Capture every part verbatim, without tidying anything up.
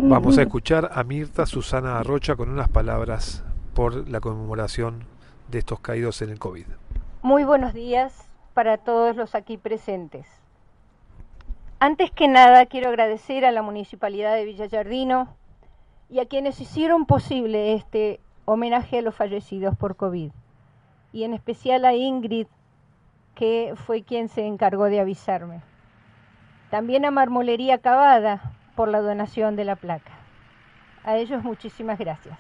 Vamos a escuchar a Mirta Susana Arrocha con unas palabras por la conmemoración de estos caídos en el COVID. Muy buenos días para todos los aquí presentes. Antes que nada quiero agradecer a la Municipalidad de Villa Giardino y a quienes hicieron posible este homenaje a los fallecidos por COVID, y en especial a Ingrid, que fue quien se encargó de avisarme. También a Marmolería Cavada por la donación de la placa. A ellos muchísimas gracias.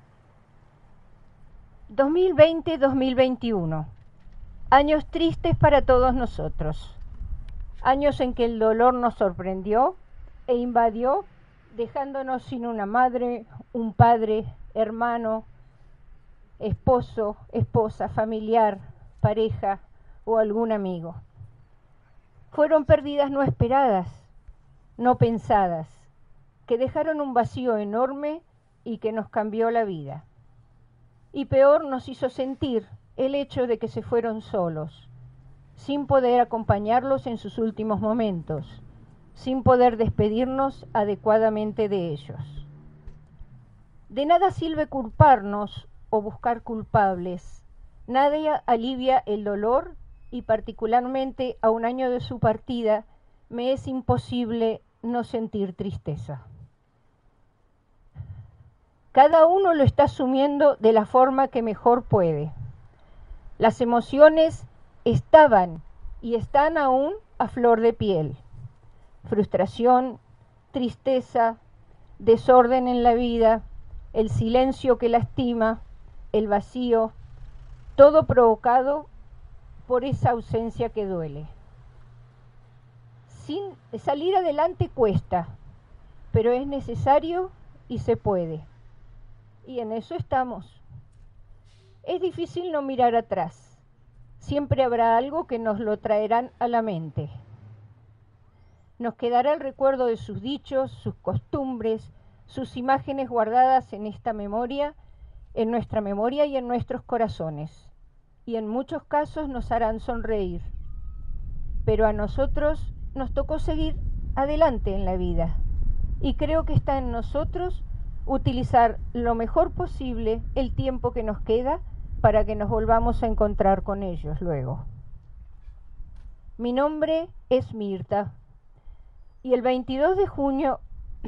dos mil veinte dos mil veintiuno. Años tristes para todos nosotros. Años en que el dolor nos sorprendió e invadió, dejándonos sin una madre, un padre, hermano, esposo, esposa, familiar, pareja o algún amigo. Fueron pérdidas no esperadas, no pensadas, que dejaron un vacío enorme y que nos cambió la vida. Y peor nos hizo sentir el hecho de que se fueron solos, sin poder acompañarlos en sus últimos momentos, sin poder despedirnos adecuadamente de ellos. De nada sirve culparnos o buscar culpables. Nadie alivia el dolor y particularmente a un año de su partida me es imposible no sentir tristeza. Cada uno lo está asumiendo de la forma que mejor puede. Las emociones estaban y están aún a flor de piel. Frustración, tristeza, desorden en la vida, el silencio que lastima, el vacío, todo provocado por esa ausencia que duele. Sin salir adelante cuesta, pero es necesario y se puede. Y en eso estamos. Es difícil no mirar atrás. Siempre habrá algo que nos lo traerán a la mente. Nos quedará el recuerdo de sus dichos, sus costumbres, sus imágenes guardadas en esta memoria, en nuestra memoria y en nuestros corazones. Y en muchos casos nos harán sonreír. Pero a nosotros nos tocó seguir adelante en la vida. Y creo que está en nosotros utilizar lo mejor posible el tiempo que nos queda para que nos volvamos a encontrar con ellos luego. Mi nombre es Mirta y el veintidós de junio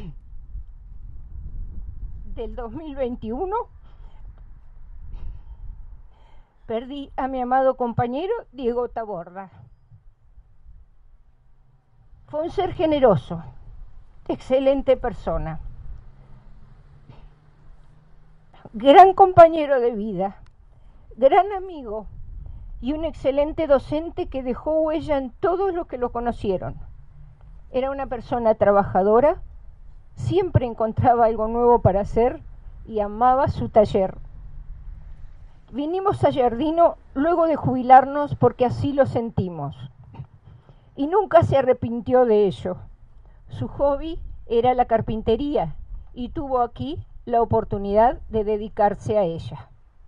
del dos mil veintiuno perdí a mi amado compañero Diego Taborda. Fue un ser generoso, excelente persona, gran compañero de vida, gran amigo y un excelente docente que dejó huella en todos los que lo conocieron. Era una persona trabajadora, siempre encontraba algo nuevo para hacer y amaba su taller. Vinimos a Giardino luego de jubilarnos porque así lo sentimos y nunca se arrepintió de ello. Su hobby era la carpintería y tuvo aquí la oportunidad de dedicarse a ella.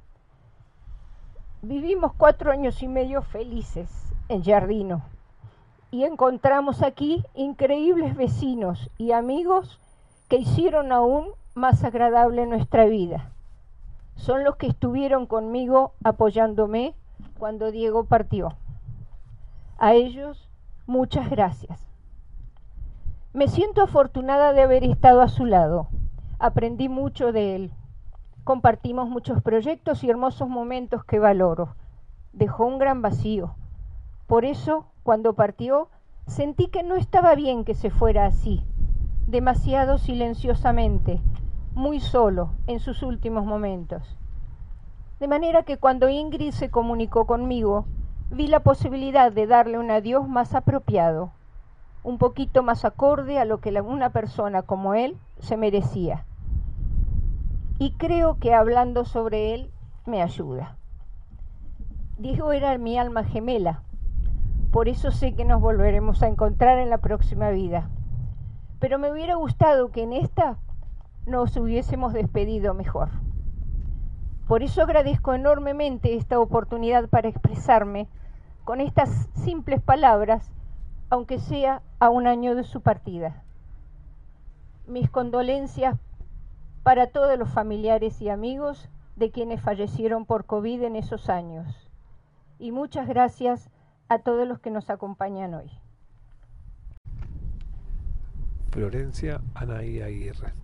Vivimos cuatro años y medio felices en Giardino y encontramos aquí increíbles vecinos y amigos que hicieron aún más agradable nuestra vida. Son los que estuvieron conmigo apoyándome cuando Diego partió. A ellos, muchas gracias. Me siento afortunada de haber estado a su lado. Aprendí mucho de él. Compartimos muchos proyectos y hermosos momentos que valoro. Dejó un gran vacío. Por eso, cuando partió, sentí que no estaba bien que se fuera así, demasiado silenciosamente, muy solo en sus últimos momentos. De manera que cuando Ingrid se comunicó conmigo, vi la posibilidad de darle un adiós más apropiado, un poquito más acorde a lo que una persona como él se merecía. Y creo que hablando sobre él me ayuda. Diego era mi alma gemela, por eso sé que nos volveremos a encontrar en la próxima vida. Pero me hubiera gustado que en esta nos hubiésemos despedido mejor. Por eso agradezco enormemente esta oportunidad para expresarme con estas simples palabras, aunque sea a un año de su partida. Mis condolencias para todos los familiares y amigos de quienes fallecieron por COVID en esos años. Y muchas gracias a todos los que nos acompañan hoy. Florencia Anaí Aguirre.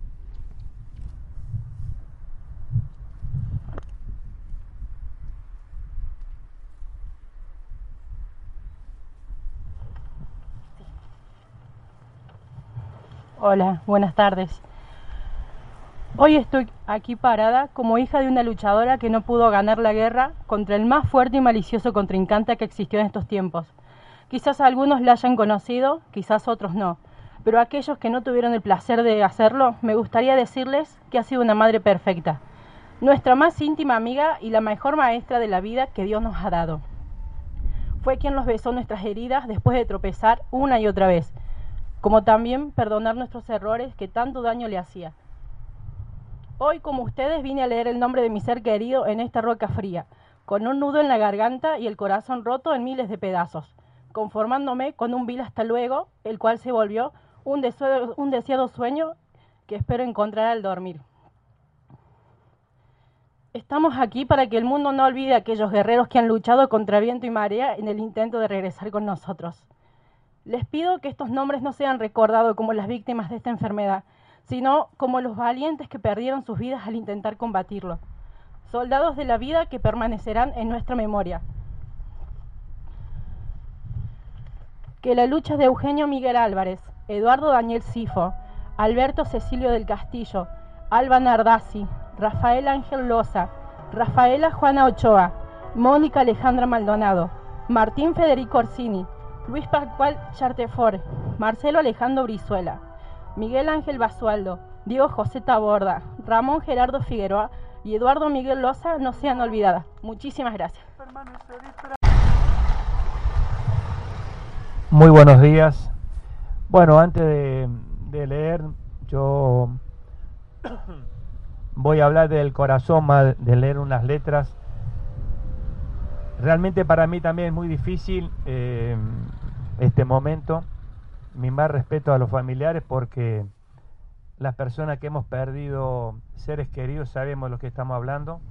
Hola, buenas tardes. Hoy estoy aquí parada como hija de una luchadora que no pudo ganar la guerra contra el más fuerte y malicioso contrincante que existió en estos tiempos. Quizás algunos la hayan conocido, quizás otros no, pero a aquellos que no tuvieron el placer de hacerlo, me gustaría decirles que ha sido una madre perfecta, nuestra más íntima amiga y la mejor maestra de la vida que Dios nos ha dado. Fue quien nos besó nuestras heridas después de tropezar una y otra vez, como también perdonar nuestros errores que tanto daño le hacía. Hoy, como ustedes, vine a leer el nombre de mi ser querido en esta roca fría, con un nudo en la garganta y el corazón roto en miles de pedazos, conformándome con un vil hasta luego, el cual se volvió un deseado, un deseado sueño que espero encontrar al dormir. Estamos aquí para que el mundo no olvide a aquellos guerreros que han luchado contra viento y marea en el intento de regresar con nosotros. Les pido que estos nombres no sean recordados como las víctimas de esta enfermedad, sino como los valientes que perdieron sus vidas al intentar combatirlo. Soldados de la vida que permanecerán en nuestra memoria. Que la lucha de Eugenio Miguel Álvarez, Eduardo Daniel Sifo, Alberto Cecilio del Castillo, Alba Nardazzi, Rafael Ángel Loza, Rafaela Juana Ochoa, Mónica Alejandra Maldonado, Martín Federico Orsini, Luis Pascual Chartefort, Marcelo Alejandro Brizuela, Miguel Ángel Basualdo, Diego José Taborda, Ramón Gerardo Figueroa y Eduardo Miguel Loza no sean olvidadas. Muchísimas gracias. Muy buenos días. Bueno, antes de, de leer, yo voy a hablar del corazón, más de leer unas letras. Realmente para mí también es muy difícil eh, este momento. Mi más respeto a los familiares, porque las personas que hemos perdido seres queridos sabemos lo que estamos hablando.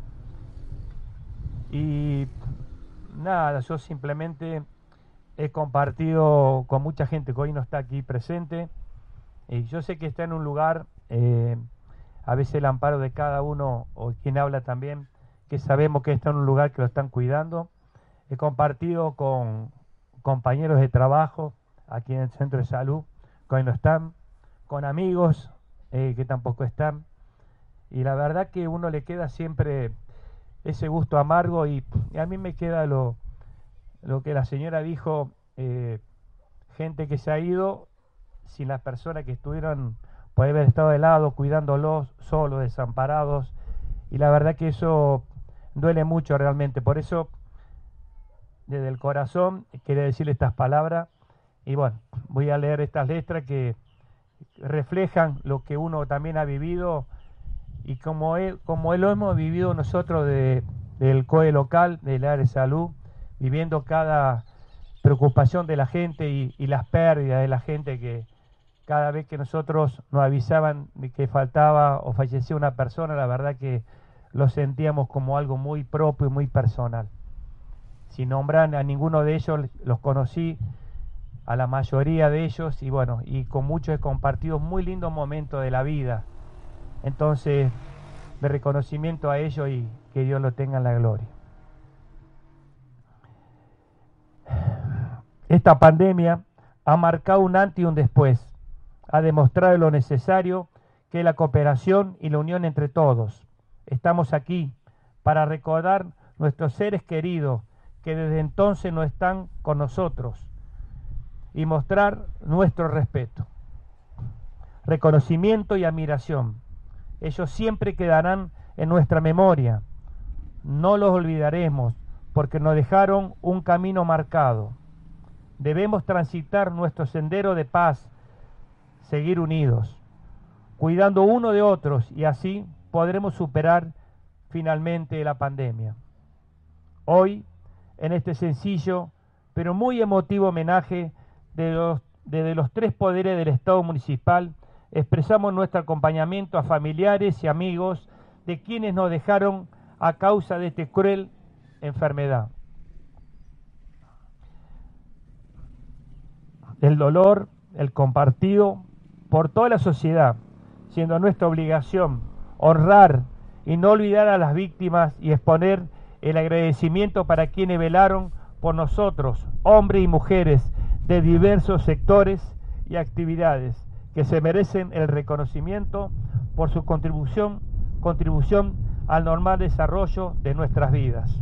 Y nada, yo simplemente he compartido con mucha gente que hoy no está aquí presente, y yo sé que está en un lugar, eh, a veces el amparo de cada uno, o quien habla también, que sabemos que está en un lugar que lo están cuidando. He compartido con compañeros de trabajo aquí en el centro de salud, que hoy no están, con amigos eh, que tampoco están, y la verdad que uno le queda siempre ese gusto amargo, y, y a mí me queda lo, lo que la señora dijo, eh, gente que se ha ido sin las personas que estuvieron, puede haber estado de lado, cuidándolos, solos, desamparados, y la verdad que eso duele mucho realmente. Por eso, desde el corazón, quería decirle estas palabras. Y bueno, voy a leer estas letras que reflejan lo que uno también ha vivido, y como, él, como él lo hemos vivido nosotros de, del C O E local, del área de salud, viviendo cada preocupación de la gente y, y las pérdidas de la gente, que cada vez que nosotros nos avisaban de que faltaba o fallecía una persona, la verdad que lo sentíamos como algo muy propio y muy personal. Sin nombrar a ninguno de ellos, los conocí a la mayoría de ellos, y bueno, y con muchos he compartido muy lindos momentos de la vida. Entonces, de reconocimiento a ellos, y que Dios lo tenga en la gloria. Esta pandemia ha marcado un antes y un después. Ha demostrado lo necesario que es la cooperación y la unión entre todos. Estamos aquí para recordar nuestros seres queridos que desde entonces no están con nosotros, y mostrar nuestro respeto, reconocimiento y admiración. Ellos siempre quedarán en nuestra memoria. No los olvidaremos, porque nos dejaron un camino marcado. Debemos transitar nuestro sendero de paz, seguir unidos, cuidando uno de otros, y así podremos superar finalmente la pandemia. Hoy, en este sencillo pero muy emotivo homenaje de los, de, de los tres poderes del Estado municipal, expresamos nuestro acompañamiento a familiares y amigos de quienes nos dejaron a causa de esta cruel enfermedad. El dolor, el compartido por toda la sociedad, siendo nuestra obligación honrar y no olvidar a las víctimas y exponer el agradecimiento para quienes velaron por nosotros, hombres y mujeres de diversos sectores y actividades, que se merecen el reconocimiento por su contribución, contribución al normal desarrollo de nuestras vidas.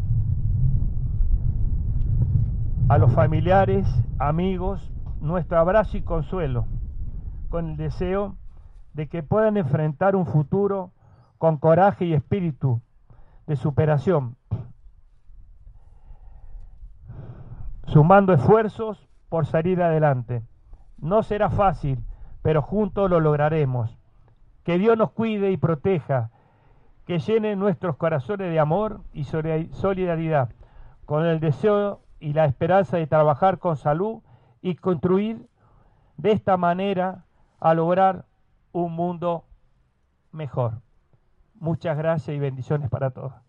A los familiares, amigos, nuestro abrazo y consuelo, con el deseo de que puedan enfrentar un futuro con coraje y espíritu de superación, sumando esfuerzos por salir adelante. No será fácil, pero juntos lo lograremos. Que Dios nos cuide y proteja, que llene nuestros corazones de amor y solidaridad, con el deseo y la esperanza de trabajar con salud y construir de esta manera a lograr un mundo mejor. Muchas gracias y bendiciones para todos.